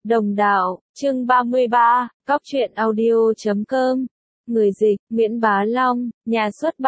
Đồng đạo, chương 33, Cóc truyện audio.com. Người dịch, Nguyễn Bá Long, nhà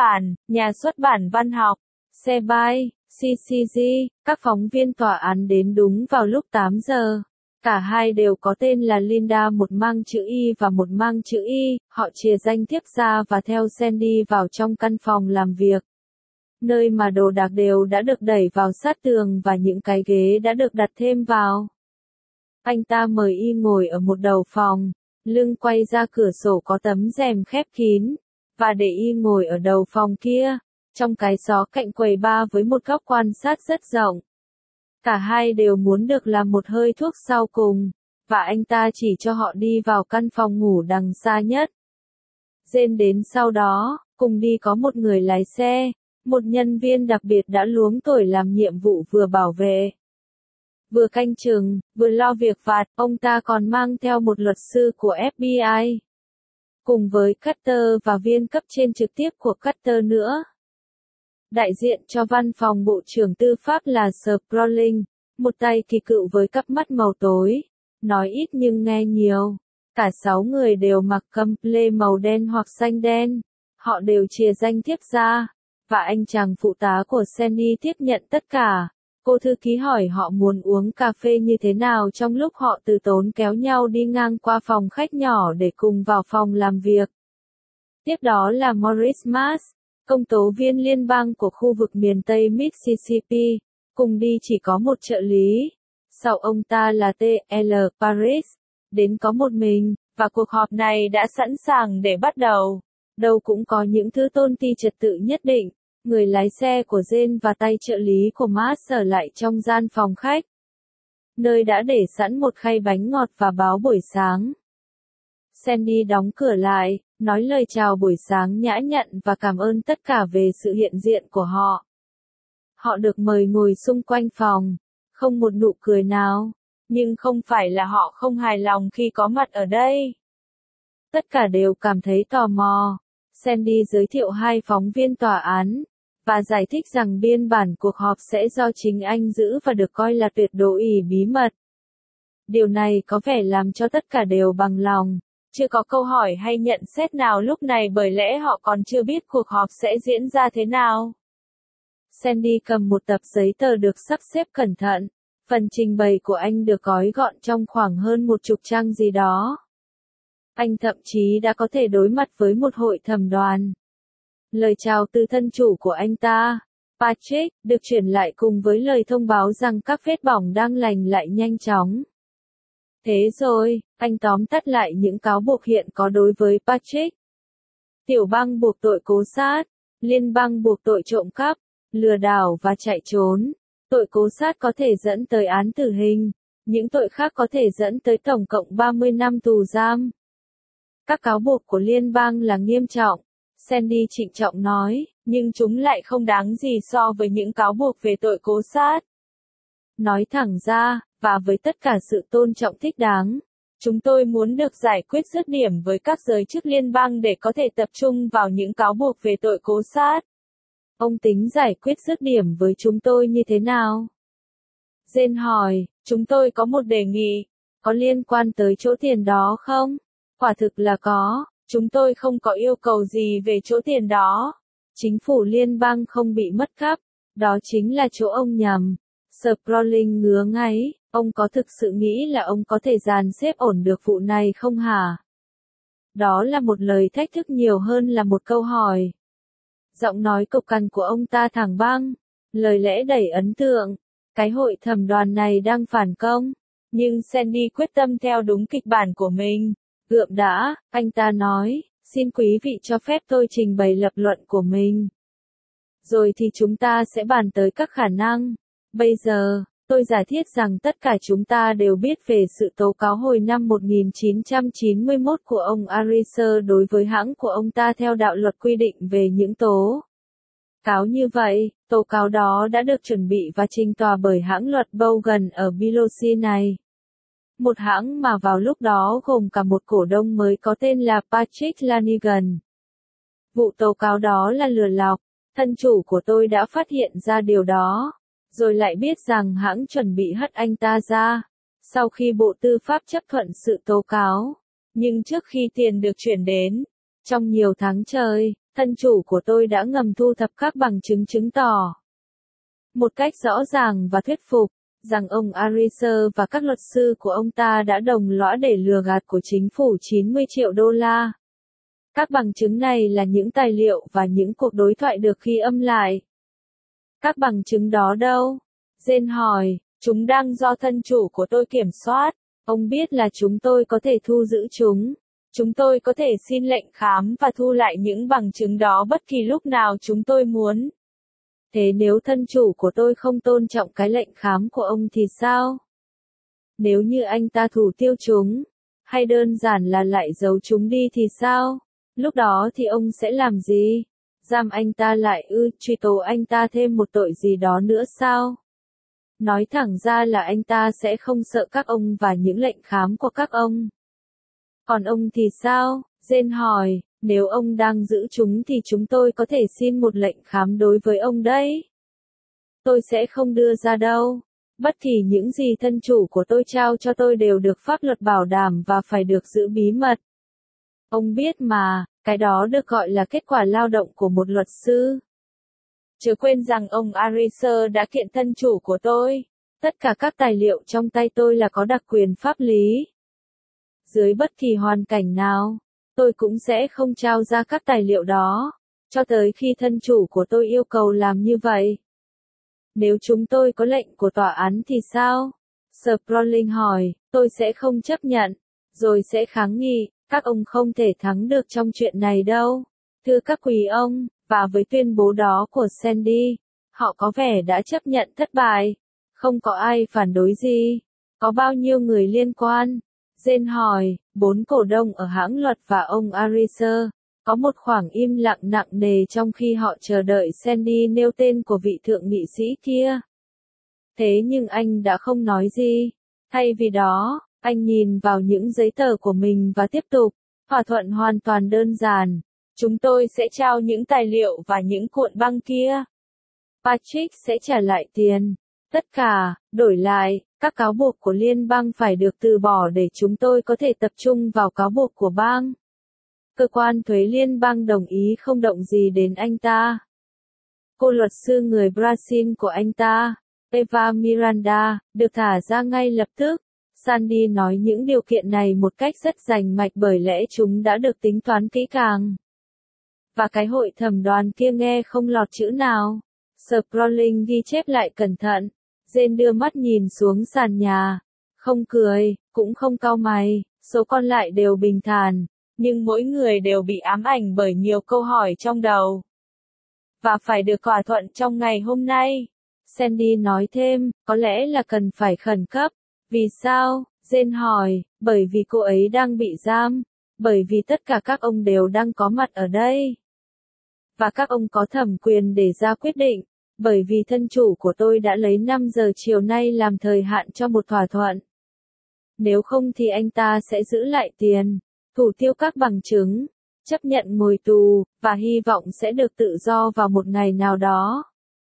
xuất bản văn học. Xe bay, CCG, các phóng viên tòa án đến đúng vào lúc 8 giờ. Cả hai đều có tên là Linda, một mang chữ Y và một mang chữ Y, họ chìa danh thiếp ra và theo Sandy vào trong căn phòng làm việc. Nơi mà đồ đạc đều đã được đẩy vào sát tường và những cái ghế đã được đặt thêm vào. Anh ta mời Y ngồi ở một đầu phòng, lưng quay ra cửa sổ có tấm rèm khép kín, và để Y ngồi ở đầu phòng kia, trong cái gió cạnh quầy bar với một góc quan sát rất rộng. Cả hai đều muốn được làm một hơi thuốc sau cùng, và anh ta chỉ cho họ đi vào căn phòng ngủ đằng xa nhất. Jane đến sau đó, cùng đi có một người lái xe, một nhân viên đặc biệt đã luống tuổi làm nhiệm vụ vừa bảo vệ, vừa canh chừng, vừa lo việc vặt. Ông ta còn mang theo một luật sư của FBI, cùng với Carter và viên cấp trên trực tiếp của Carter nữa. Đại diện cho văn phòng Bộ trưởng Tư pháp là Sir Browning, một tay kỳ cựu với cặp mắt màu tối, nói ít nhưng nghe nhiều. Cả 6 người đều mặc comple màu đen hoặc xanh đen. Họ đều chìa danh thiếp ra, và anh chàng phụ tá của Sandy tiếp nhận tất cả. Cô thư ký hỏi họ muốn uống cà phê như thế nào trong lúc họ từ tốn kéo nhau đi ngang qua phòng khách nhỏ để cùng vào phòng làm việc. Tiếp đó là Maurice Mars, công tố viên liên bang của khu vực miền Tây Mississippi, cùng đi chỉ có một trợ lý. Sau ông ta là T.L. Paris, đến có một mình, và cuộc họp này đã sẵn sàng để bắt đầu. Đâu cũng có những thứ tôn ti trật tự nhất định. Người lái xe của Jane và tay trợ lý của Mars ở lại trong gian phòng khách, nơi đã để sẵn một khay bánh ngọt và báo buổi sáng. Sandy đóng cửa lại, nói lời chào buổi sáng nhã nhặn và cảm ơn tất cả về sự hiện diện của họ. Họ được mời ngồi xung quanh phòng, không một nụ cười nào, nhưng không phải là họ không hài lòng khi có mặt ở đây. Tất cả đều cảm thấy tò mò. Sandy giới thiệu hai phóng viên tòa án, và giải thích rằng biên bản cuộc họp sẽ do chính anh giữ và được coi là tuyệt đối bí mật. Điều này có vẻ làm cho tất cả đều bằng lòng. Chưa có câu hỏi hay nhận xét nào lúc này bởi lẽ họ còn chưa biết cuộc họp sẽ diễn ra thế nào. Sandy cầm một tập giấy tờ được sắp xếp cẩn thận. Phần trình bày của anh được gói gọn trong khoảng hơn 10 trang gì đó. Anh thậm chí đã có thể đối mặt với một hội thẩm đoàn. Lời chào từ thân chủ của anh ta, Patrick, được chuyển lại cùng với lời thông báo rằng các vết bỏng đang lành lại nhanh chóng. Thế rồi, anh tóm tắt lại những cáo buộc hiện có đối với Patrick. Tiểu bang buộc tội cố sát, liên bang buộc tội trộm cắp, lừa đảo và chạy trốn. Tội cố sát có thể dẫn tới án tử hình, những tội khác có thể dẫn tới tổng cộng 30 năm tù giam. Các cáo buộc của liên bang là nghiêm trọng, Sandy trịnh trọng nói, nhưng chúng lại không đáng gì so với những cáo buộc về tội cố sát. Nói thẳng ra, và với tất cả sự tôn trọng thích đáng, chúng tôi muốn được giải quyết dứt điểm với các giới chức liên bang để có thể tập trung vào những cáo buộc về tội cố sát. Ông tính giải quyết dứt điểm với chúng tôi như thế nào? Jane hỏi, chúng tôi có một đề nghị, có liên quan tới chỗ tiền đó không? Quả thực là có, chúng tôi không có yêu cầu gì về chỗ tiền đó. Chính phủ liên bang không bị mất cắp, đó chính là chỗ ông nhầm. Sir Browning ngứa ngáy, ông có thực sự nghĩ là ông có thể dàn xếp ổn được vụ này không hả? Đó là một lời thách thức nhiều hơn là một câu hỏi. Giọng nói cộc cằn của ông ta thẳng băng, lời lẽ đầy ấn tượng. Cái hội thẩm đoàn này đang phản công, nhưng Sandy quyết tâm theo đúng kịch bản của mình. Gượm đã, anh ta nói, xin quý vị cho phép tôi trình bày lập luận của mình. Rồi thì chúng ta sẽ bàn tới các khả năng. Bây giờ, tôi giả thiết rằng tất cả chúng ta đều biết về sự tố cáo hồi năm 1991 của ông Ariser đối với hãng của ông ta theo đạo luật quy định về những tố cáo như vậy. Tố cáo đó đã được chuẩn bị và trình tòa bởi hãng luật Bogan ở Biloxi này. Một hãng mà vào lúc đó gồm cả một cổ đông mới có tên là Patrick Lanigan. Vụ tố cáo đó là lừa lọc, thân chủ của tôi đã phát hiện ra điều đó, rồi lại biết rằng hãng chuẩn bị hất anh ta ra. sau khi Bộ Tư pháp chấp thuận sự tố cáo. Nhưng trước khi tiền được chuyển đến, trong nhiều tháng trời, thân chủ của tôi đã ngầm thu thập các bằng chứng chứng tỏ một cách rõ ràng và thuyết phục, rằng ông Ariser và các luật sư của ông ta đã đồng lõa để lừa gạt của chính phủ 90 triệu đô la. Các bằng chứng này là những tài liệu và những cuộc đối thoại được ghi âm lại. Các bằng chứng đó đâu? Jane hỏi, chúng đang do thân chủ của tôi kiểm soát. Ông biết là chúng tôi có thể thu giữ chúng. Chúng tôi có thể xin lệnh khám và thu lại những bằng chứng đó bất kỳ lúc nào chúng tôi muốn. Thế nếu thân chủ của tôi không tôn trọng cái lệnh khám của ông thì sao? Nếu như anh ta thủ tiêu chúng, hay đơn giản là lại giấu chúng đi thì sao? Lúc đó thì ông sẽ làm gì? Giam anh ta lại ư, truy tố anh ta thêm một tội gì đó nữa sao? Nói thẳng ra là anh ta sẽ không sợ các ông và những lệnh khám của các ông. Còn ông thì sao? Jane hỏi, nếu ông đang giữ chúng thì chúng tôi có thể xin một lệnh khám đối với ông đấy. Tôi sẽ không đưa ra đâu. Bất kỳ những gì thân chủ của tôi trao cho tôi đều được pháp luật bảo đảm và phải được giữ bí mật. Ông biết mà, cái đó được gọi là kết quả lao động của một luật sư. Chớ quên rằng ông Ariser đã kiện thân chủ của tôi. Tất cả các tài liệu trong tay tôi là có đặc quyền pháp lý. Dưới bất kỳ hoàn cảnh nào, tôi cũng sẽ không trao ra các tài liệu đó, cho tới khi thân chủ của tôi yêu cầu làm như vậy. Nếu chúng tôi có lệnh của tòa án thì sao? Sproling hỏi, tôi sẽ không chấp nhận, rồi sẽ kháng nghị, các ông không thể thắng được trong chuyện này đâu. Thưa các quý ông, và với tuyên bố đó của Sandy, họ có vẻ đã chấp nhận thất bại. Không có ai phản đối gì. Có bao nhiêu người liên quan? Jane hỏi, 4 cổ đông ở hãng luật và ông Ariser. Có một khoảng im lặng nặng nề trong khi họ chờ đợi Sandy nêu tên của vị thượng nghị sĩ kia. Thế nhưng anh đã không nói gì. Thay vì đó, anh nhìn vào những giấy tờ của mình và tiếp tục. Thỏa thuận hoàn toàn đơn giản. Chúng tôi sẽ trao những tài liệu và những cuộn băng kia. Patrick sẽ trả lại tiền. Tất cả, đổi lại, các cáo buộc của liên bang phải được từ bỏ để chúng tôi có thể tập trung vào cáo buộc của bang. Cơ quan thuế liên bang đồng ý không động gì đến anh ta. Cô luật sư người Brazil của anh ta, Eva Miranda, được thả ra ngay lập tức. Sandy nói những điều kiện này một cách rất rành mạch bởi lẽ chúng đã được tính toán kỹ càng. Và cái hội thẩm đoàn kia nghe không lọt chữ nào. Sproling ghi chép lại cẩn thận. Jane đưa mắt nhìn xuống sàn nhà. Không cười, cũng không cau mày, số còn lại đều bình thản. Nhưng mỗi người đều bị ám ảnh bởi nhiều câu hỏi trong đầu. Và phải được thỏa thuận trong ngày hôm nay. Sandy nói thêm, có lẽ là cần phải khẩn cấp. Vì sao? Jane hỏi, bởi vì cô ấy đang bị giam. Bởi vì tất cả các ông đều đang có mặt ở đây. Và các ông có thẩm quyền để ra quyết định. Bởi vì thân chủ của tôi đã lấy 5 giờ chiều nay làm thời hạn cho một thỏa thuận. Nếu không thì anh ta sẽ giữ lại tiền, thủ tiêu các bằng chứng, chấp nhận ngồi tù, và hy vọng sẽ được tự do vào một ngày nào đó.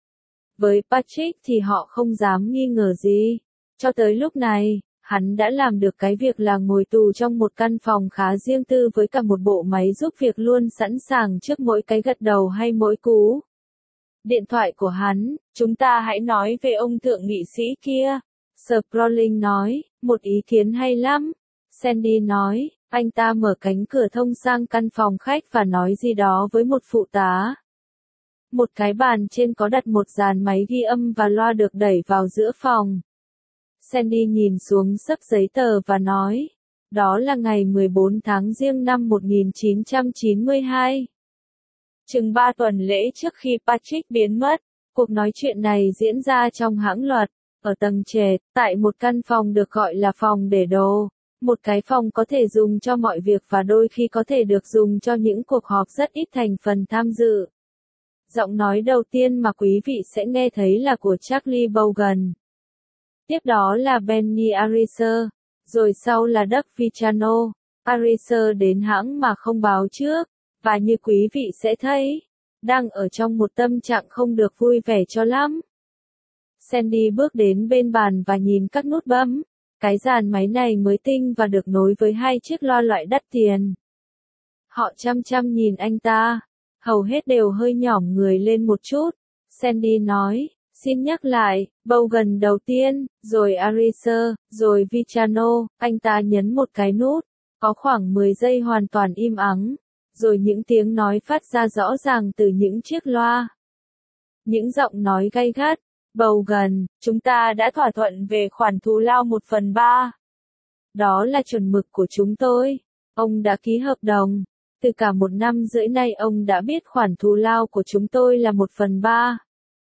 Với Patrick thì họ không dám nghi ngờ gì. Cho tới lúc này, hắn đã làm được cái việc là ngồi tù trong một căn phòng khá riêng tư với cả một bộ máy giúp việc luôn sẵn sàng trước mỗi cái gật đầu hay mỗi cú điện thoại của hắn. Chúng ta hãy nói về ông thượng nghị sĩ kia. Sproling nói, một ý kiến hay lắm. Sandy nói, anh ta mở cánh cửa thông sang căn phòng khách và nói gì đó với một phụ tá. Một cái bàn trên có đặt một dàn máy ghi âm và loa được đẩy vào giữa phòng. Sandy nhìn xuống xấp giấy tờ và nói, đó là ngày 14 tháng Giêng năm 1992. Chừng 3 tuần lễ trước khi Patrick biến mất, cuộc nói chuyện này diễn ra trong hãng luật, ở tầng trệt, tại một căn phòng được gọi là phòng để đồ, một cái phòng có thể dùng cho mọi việc và đôi khi có thể được dùng cho những cuộc họp rất ít thành phần tham dự. Giọng nói đầu tiên mà quý vị sẽ nghe thấy là của Charlie Bogan. Tiếp đó là Benny Ariser, rồi sau là Doug Vichano. Ariser đến hãng mà không báo trước, và như quý vị sẽ thấy, đang ở trong một tâm trạng không được vui vẻ cho lắm. Sandy bước đến bên bàn và nhìn các nút bấm, Cái dàn máy này mới tinh và được nối với 2 chiếc loa loại đắt tiền. Họ chăm chăm nhìn anh ta. Hầu hết đều hơi nhỏm người lên một chút. Sandy nói, xin nhắc lại, Bogan đầu tiên, rồi Ariser, rồi Vichano. Anh ta nhấn một cái nút. Có khoảng 10 giây hoàn toàn im ắng. Rồi những tiếng nói phát ra rõ ràng từ những chiếc loa. Những giọng nói gay gắt. Bogan, chúng ta đã thỏa thuận về khoản thù lao 1/3. Đó là chuẩn mực của chúng tôi. Ông đã ký hợp đồng. Từ cả 1 năm rưỡi nay ông đã biết khoản thù lao của chúng tôi là 1/3.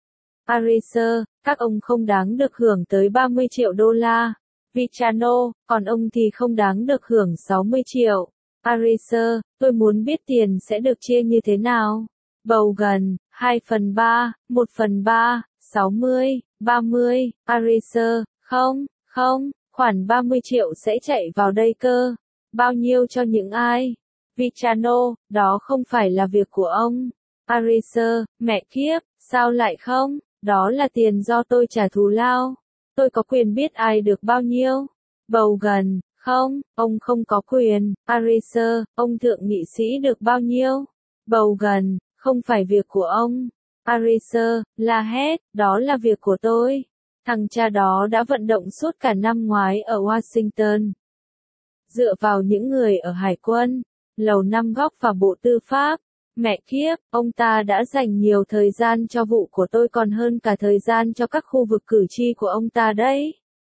Ariser, các ông không đáng được hưởng tới 30 triệu đô la. Vichano, còn ông thì không đáng được hưởng 60 triệu. Ariser, tôi muốn biết tiền sẽ được chia như thế nào. Bogan, 2/3, 1/3, 60, 30. Ariser, không, khoản 30 triệu sẽ chạy vào đây cơ. Bao nhiêu cho những ai? Vichano, đó không phải là việc của ông. Ariser, mẹ kiếp, sao lại không? Đó là tiền do tôi trả thù lao. Tôi có quyền biết ai được bao nhiêu. Bogan, không, ông không có quyền. Ariser, ông thượng nghị sĩ được bao nhiêu? Bogan, không phải việc của ông. Ariser, la hét, đó là việc của tôi. Thằng cha đó đã vận động suốt cả năm ngoái ở Washington. Dựa vào những người ở Hải quân, Lầu Năm Góc và Bộ Tư pháp. Mẹ kiếp, ông ta đã dành nhiều thời gian cho vụ của tôi còn hơn cả thời gian cho các khu vực cử tri của ông ta đấy.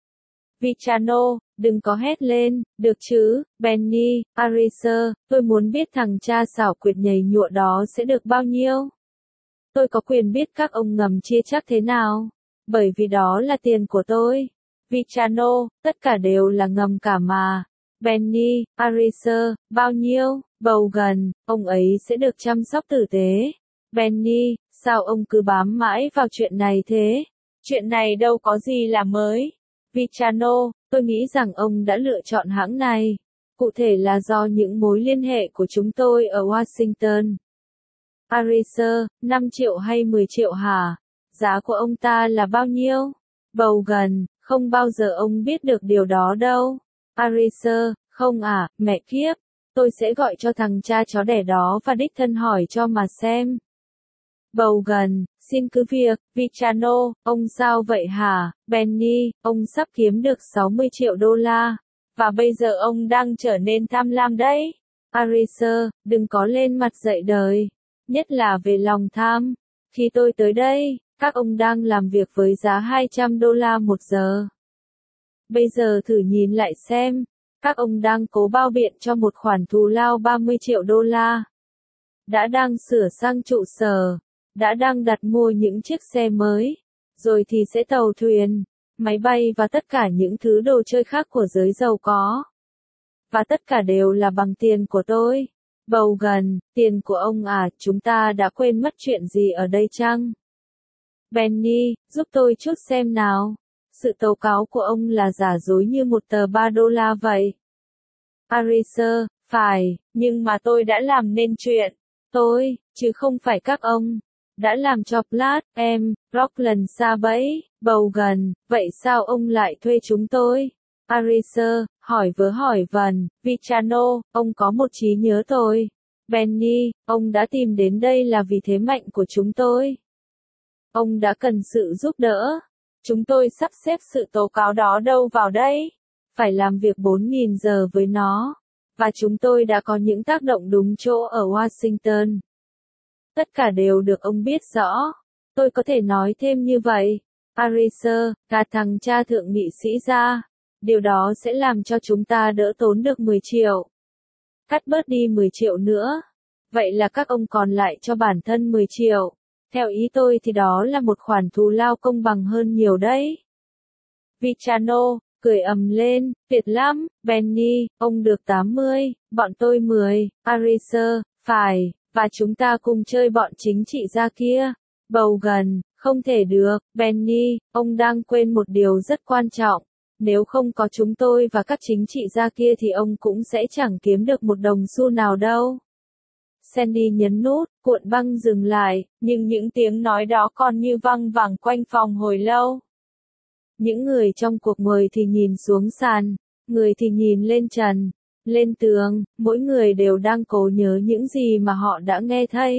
Vichano, đừng có hét lên, được chứ, Benny, Ariser, tôi muốn biết thằng cha xảo quyệt nhầy nhụa đó sẽ được bao nhiêu. Tôi có quyền biết các ông ngầm chia chắc thế nào, bởi vì đó là tiền của tôi. Vichano, tất cả đều là ngầm cả mà. Benny, Ariser, bao nhiêu? Bogan, ông ấy sẽ được chăm sóc tử tế. Benny, sao ông cứ bám mãi vào chuyện này thế? Chuyện này đâu có gì là mới. Vichano, tôi nghĩ rằng ông đã lựa chọn hãng này. Cụ thể là do những mối liên hệ của chúng tôi ở Washington. Ariser, 5 triệu hay 10 triệu hả? Giá của ông ta là bao nhiêu? Bogan, không bao giờ ông biết được điều đó đâu. Ariser, không à, mẹ kiếp. Tôi sẽ gọi cho thằng cha chó đẻ đó và đích thân hỏi cho mà xem. Bogan, xin cứ việc. Vichano, ông sao vậy hả? Benny, ông sắp kiếm được 60 triệu đô la. Và bây giờ ông đang trở nên tham lam đấy. Ariser, đừng có lên mặt dậy đời. Nhất là về lòng tham. Khi tôi tới đây, các ông đang làm việc với giá 200 đô la một giờ. Bây giờ thử nhìn lại xem. Các ông đang cố bao biện cho một khoản thù lao 30 triệu đô la. Đã đang sửa sang trụ sở. Đã đang đặt mua những chiếc xe mới. Rồi thì sẽ tàu thuyền, máy bay và tất cả những thứ đồ chơi khác của giới giàu có. Và tất cả đều là bằng tiền của tôi. Bogan, tiền của ông à, chúng ta đã quên mất chuyện gì ở đây chăng? Benny, giúp tôi chút xem nào. Sự tố cáo của ông là giả dối như một tờ 3 đô la vậy. Ariser, phải, nhưng mà tôi đã làm nên chuyện. Tôi, chứ không phải các ông, đã làm cho Platt, Rockland sa bẫy. Bogan, vậy sao ông lại thuê chúng tôi? Ariser, hỏi vớ hỏi vẩn. Vichano, ông có một trí nhớ tồi. Benny, ông đã tìm đến đây là vì thế mạnh của chúng tôi. Ông đã cần sự giúp đỡ. Chúng tôi sắp xếp sự tố cáo đó đâu vào đây? Phải làm việc 4.000 giờ với nó. Và chúng tôi đã có những tác động đúng chỗ ở Washington. Tất cả đều được ông biết rõ. Tôi có thể nói thêm như vậy. Ariser, cả thằng cha thượng nghị sĩ ra. Điều đó sẽ làm cho chúng ta đỡ tốn được 10 triệu. Cắt bớt đi 10 triệu nữa. Vậy là các ông còn lại cho bản thân 10 triệu. Theo ý tôi thì đó là một khoản thù lao công bằng hơn nhiều đấy. Vichano, cười ầm lên, tuyệt lắm. Benny, ông được 80, bọn tôi 10. Ariser, phải, và chúng ta cùng chơi bọn chính trị gia kia. Bogan, không thể được. Benny, ông đang quên một điều rất quan trọng. Nếu không có chúng tôi và các chính trị gia kia thì ông cũng sẽ chẳng kiếm được một đồng xu nào đâu. Sandy nhấn nút, cuộn băng dừng lại, nhưng những tiếng nói đó còn như văng vẳng quanh phòng hồi lâu. Những người trong cuộc mời thì nhìn xuống sàn, người thì nhìn lên trần, lên tường, mỗi người đều đang cố nhớ những gì mà họ đã nghe thấy.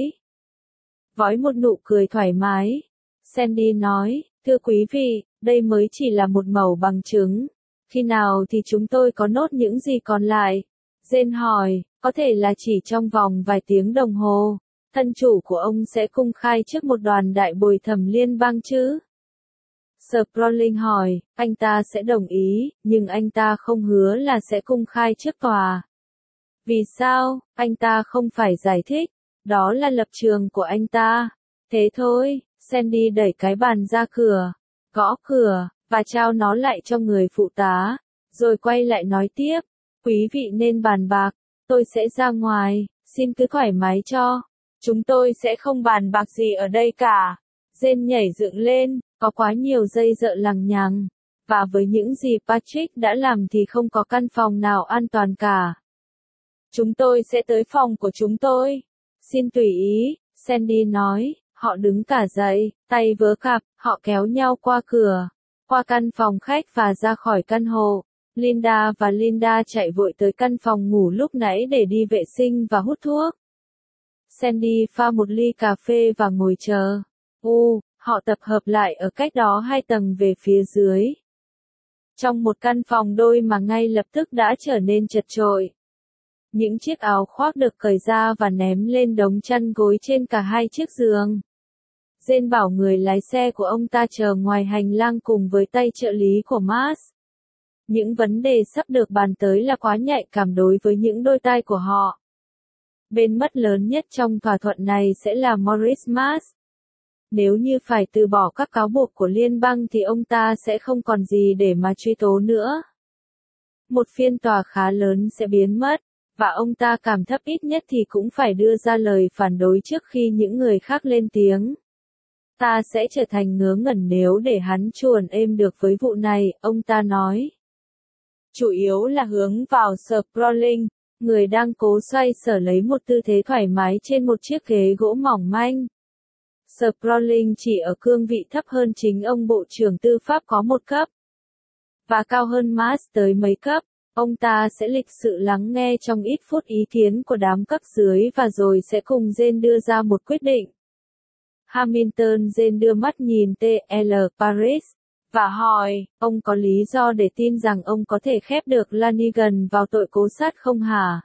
Vói một nụ cười thoải mái, Sandy nói, thưa quý vị, đây mới chỉ là một mẩu bằng chứng. Khi nào thì chúng tôi có nốt những gì còn lại? Jane hỏi, có thể là chỉ trong vòng vài tiếng đồng hồ. Thân chủ của ông sẽ công khai trước một đoàn đại bồi thẩm liên bang chứ? Sproling hỏi, anh ta sẽ đồng ý, nhưng anh ta không hứa là sẽ công khai trước tòa. Vì sao? Anh ta không phải giải thích. Đó là lập trường của anh ta. Thế thôi, Sandy đẩy cái bàn ra cửa, gõ cửa, và trao nó lại cho người phụ tá. Rồi quay lại nói tiếp, quý vị nên bàn bạc, tôi sẽ ra ngoài, xin cứ thoải mái cho. Chúng tôi sẽ không bàn bạc gì ở đây cả. Jane nhảy dựng lên, có quá nhiều dây dợ lằng nhằng. Và với những gì Patrick đã làm thì không có căn phòng nào an toàn cả. Chúng tôi sẽ tới phòng của chúng tôi. Xin tùy ý, Sandy nói. Họ đứng cả dậy, tay vớ cặp, họ kéo nhau qua cửa, qua căn phòng khách và ra khỏi căn hộ. Linda chạy vội tới căn phòng ngủ lúc nãy để đi vệ sinh và hút thuốc. Sandy pha một ly cà phê và ngồi chờ. Họ tập hợp lại ở cách đó 2 tầng về phía dưới. Trong một căn phòng đôi mà ngay lập tức đã trở nên chật chội. Những chiếc áo khoác được cởi ra và ném lên đống chăn gối trên cả 2 chiếc giường. Jane bảo người lái xe của ông ta chờ ngoài hành lang cùng với tay trợ lý của Mars. Những vấn đề sắp được bàn tới là quá nhạy cảm đối với những đôi tai của họ. Bên mất lớn nhất trong thỏa thuận này sẽ là Maurice Mars. Nếu như phải từ bỏ các cáo buộc của liên bang thì ông ta sẽ không còn gì để mà truy tố nữa. Một phiên tòa khá lớn sẽ biến mất, và ông ta cảm thấp ít nhất thì cũng phải đưa ra lời phản đối trước khi những người khác lên tiếng. Ta sẽ trở thành ngớ ngẩn nếu để hắn chuồn êm được với vụ này, ông ta nói. Chủ yếu là hướng vào Sproling, người đang cố xoay sở lấy một tư thế thoải mái trên một chiếc ghế gỗ mỏng manh. Sproling chỉ ở cương vị thấp hơn chính ông Bộ trưởng Tư pháp có 1 cấp. Và cao hơn Mars tới mấy cấp. Ông ta sẽ lịch sự lắng nghe trong ít phút ý kiến của đám cấp dưới và rồi sẽ cùng Jane đưa ra một quyết định. Hamilton Jane đưa mắt nhìn T.L. Paris, và hỏi, ông có lý do để tin rằng ông có thể khép được Lanigan vào tội cố sát không hả?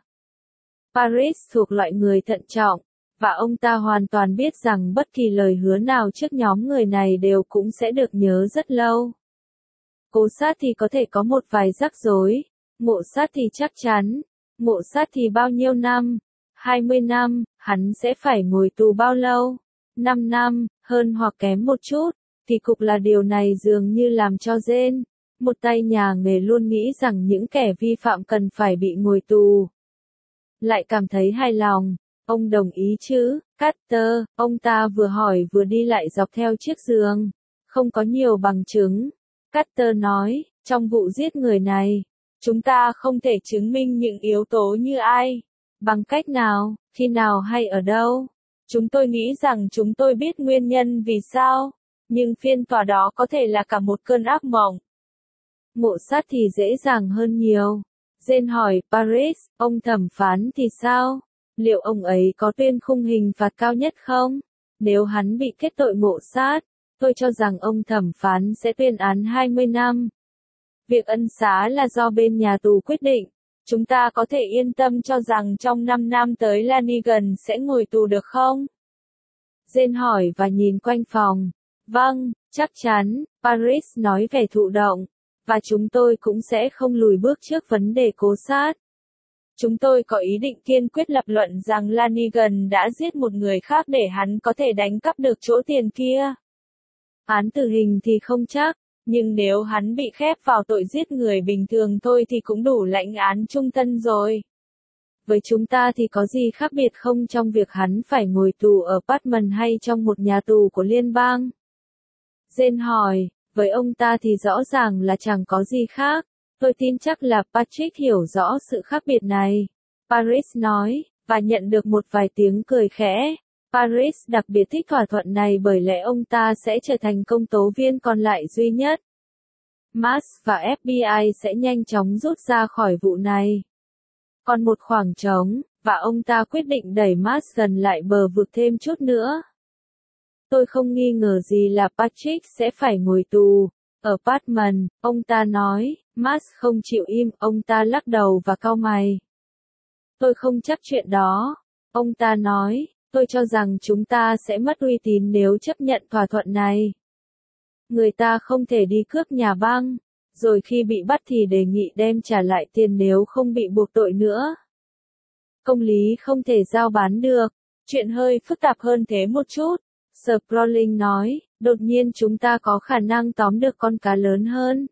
Paris thuộc loại người thận trọng, và ông ta hoàn toàn biết rằng bất kỳ lời hứa nào trước nhóm người này đều cũng sẽ được nhớ rất lâu. Cố sát thì có thể có một vài rắc rối, ngộ sát thì chắc chắn, ngộ sát thì bao nhiêu năm? 20 năm, hắn sẽ phải ngồi tù bao lâu? 5 năm, hơn hoặc kém một chút. Kỳ cục là điều này dường như làm cho Jane, một tay nhà nghề luôn nghĩ rằng những kẻ vi phạm cần phải bị ngồi tù. Lại cảm thấy hài lòng. Ông đồng ý chứ, Carter, ông ta vừa hỏi vừa đi lại dọc theo chiếc giường. Không có nhiều bằng chứng. Carter nói, trong vụ giết người này, chúng ta không thể chứng minh những yếu tố như ai, bằng cách nào, khi nào hay ở đâu. Chúng tôi nghĩ rằng chúng tôi biết nguyên nhân vì sao, nhưng phiên tòa đó có thể là cả một cơn ác mộng. Ngộ sát thì dễ dàng hơn nhiều. Jane hỏi, Paris, ông thẩm phán thì sao? Liệu ông ấy có tuyên khung hình phạt cao nhất không? Nếu hắn bị kết tội ngộ sát, tôi cho rằng ông thẩm phán sẽ tuyên án 20 năm. Việc ân xá là do bên nhà tù quyết định. Chúng ta có thể yên tâm cho rằng trong 5 năm tới Lanigan sẽ ngồi tù được không? Jane hỏi và nhìn quanh phòng. Vâng, chắc chắn, Paris nói vẻ thụ động. Và chúng tôi cũng sẽ không lùi bước trước vấn đề cố sát. Chúng tôi có ý định kiên quyết lập luận rằng Lanigan đã giết một người khác để hắn có thể đánh cắp được chỗ tiền kia. Án tử hình thì không chắc, nhưng nếu hắn bị khép vào tội giết người bình thường thôi thì cũng đủ lãnh án chung thân rồi. Với chúng ta thì có gì khác biệt không trong việc hắn phải ngồi tù ở Patman hay trong một nhà tù của liên bang? Jane hỏi, với ông ta thì rõ ràng là chẳng có gì khác. Tôi tin chắc là Patrick hiểu rõ sự khác biệt này. Paris nói, và nhận được một vài tiếng cười khẽ. Paris đặc biệt thích thỏa thuận này bởi lẽ ông ta sẽ trở thành công tố viên còn lại duy nhất. Musk và FBI sẽ nhanh chóng rút ra khỏi vụ này. Còn một khoảng trống, và ông ta quyết định đẩy Musk gần lại bờ vực thêm chút nữa. Tôi không nghi ngờ gì là Patrick sẽ phải ngồi tù. Ở Batman, ông ta nói, Musk không chịu im, ông ta lắc đầu và cau mày. Tôi không chắc chuyện đó. Ông ta nói, tôi cho rằng chúng ta sẽ mất uy tín nếu chấp nhận thỏa thuận này. Người ta không thể đi cướp nhà băng, rồi khi bị bắt thì đề nghị đem trả lại tiền nếu không bị buộc tội nữa. Công lý không thể giao bán được. Chuyện hơi phức tạp hơn thế một chút. Sproling nói, đột nhiên chúng ta có khả năng tóm được con cá lớn hơn.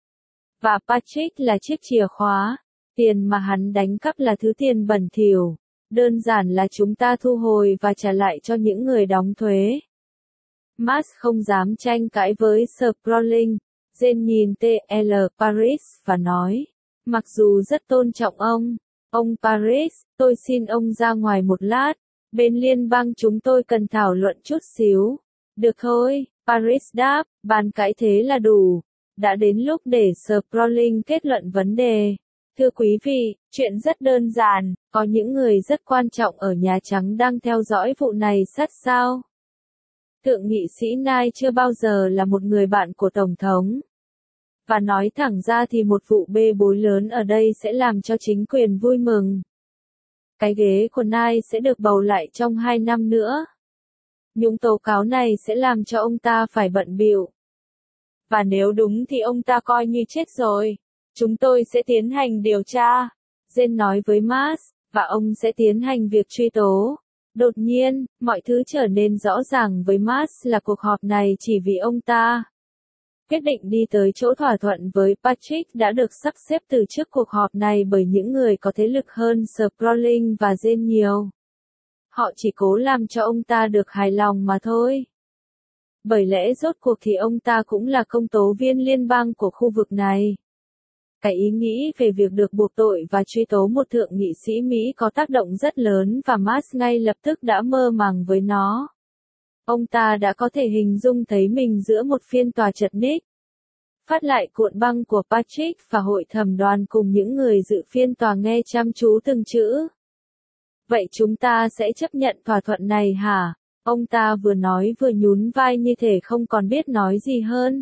Và Patrick là chiếc chìa khóa. Tiền mà hắn đánh cắp là thứ tiền bẩn thỉu. Đơn giản là chúng ta thu hồi và trả lại cho những người đóng thuế. Musk không dám tranh cãi với Sproling. Jane nhìn T.L. Paris và nói, mặc dù rất tôn trọng ông Paris, tôi xin ông ra ngoài một lát. Bên liên bang chúng tôi cần thảo luận chút xíu. Được thôi, Paris đáp, bàn cãi thế là đủ. Đã đến lúc để Sproling kết luận vấn đề. Thưa quý vị, chuyện rất đơn giản, có những người rất quan trọng ở Nhà Trắng đang theo dõi vụ này sát sao. Thượng nghị sĩ Nye chưa bao giờ là một người bạn của Tổng thống. Và nói thẳng ra thì một vụ bê bối lớn ở đây sẽ làm cho chính quyền vui mừng. Cái ghế của Nye sẽ được bầu lại trong 2 năm nữa. Những tố cáo này sẽ làm cho ông ta phải bận bịu. Và nếu đúng thì ông ta coi như chết rồi. Chúng tôi sẽ tiến hành điều tra. Jane nói với Musk, và ông sẽ tiến hành việc truy tố. Đột nhiên, mọi thứ trở nên rõ ràng với Musk là cuộc họp này chỉ vì ông ta. Quyết định đi tới chỗ thỏa thuận với Patrick đã được sắp xếp từ trước cuộc họp này bởi những người có thế lực hơn Sproling và Jane nhiều. Họ chỉ cố làm cho ông ta được hài lòng mà thôi. Bởi lẽ rốt cuộc thì ông ta cũng là công tố viên liên bang của khu vực này. Cái ý nghĩ về việc được buộc tội và truy tố một thượng nghị sĩ Mỹ có tác động rất lớn và Musk ngay lập tức đã mơ màng với nó. Ông ta đã có thể hình dung thấy mình giữa một phiên tòa chật ních. Phát lại cuộn băng của Patrick và hội thẩm đoàn cùng những người dự phiên tòa nghe chăm chú từng chữ. Vậy chúng ta sẽ chấp nhận thỏa thuận này hả? Ông ta vừa nói vừa nhún vai như thể không còn biết nói gì hơn.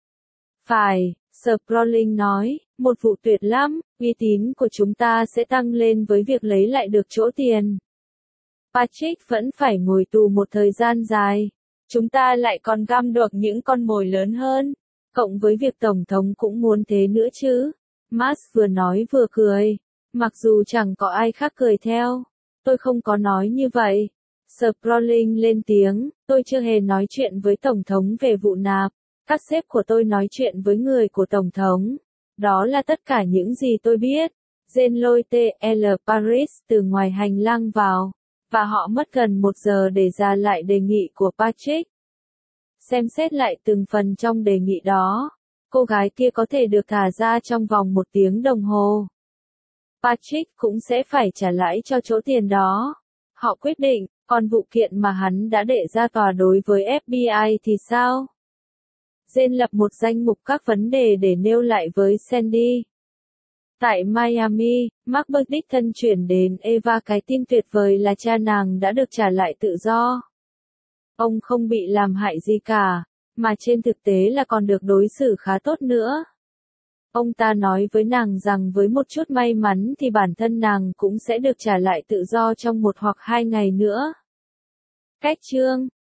Phải, Sproling nói, một vụ tuyệt lắm, uy tín của chúng ta sẽ tăng lên với việc lấy lại được chỗ tiền. Patrick vẫn phải ngồi tù một thời gian dài. Chúng ta lại còn găm được những con mồi lớn hơn. Cộng với việc Tổng thống cũng muốn thế nữa chứ. Musk vừa nói vừa cười. Mặc dù chẳng có ai khác cười theo. Tôi không có nói như vậy. Sproling lên tiếng, tôi chưa hề nói chuyện với Tổng thống về vụ nạp. Các sếp của tôi nói chuyện với người của Tổng thống. Đó là tất cả những gì tôi biết. Jane lôi T.L. Paris từ ngoài hành lang vào. Và họ mất gần 1 giờ để ra lại đề nghị của Patrick. Xem xét lại từng phần trong đề nghị đó. Cô gái kia có thể được thả ra trong vòng 1 tiếng đồng hồ. Patrick cũng sẽ phải trả lãi cho chỗ tiền đó. Họ quyết định, còn vụ kiện mà hắn đã đệ ra tòa đối với FBI thì sao? Jane lập một danh mục các vấn đề để nêu lại với Sandy. Tại Miami, Mark Burdick thân chuyển đến Eva cái tin tuyệt vời là cha nàng đã được trả lại tự do. Ông không bị làm hại gì cả, mà trên thực tế là còn được đối xử khá tốt nữa. Ông ta nói với nàng rằng với một chút may mắn thì bản thân nàng cũng sẽ được trả lại tự do trong 1 hoặc 2 ngày nữa. Cách chương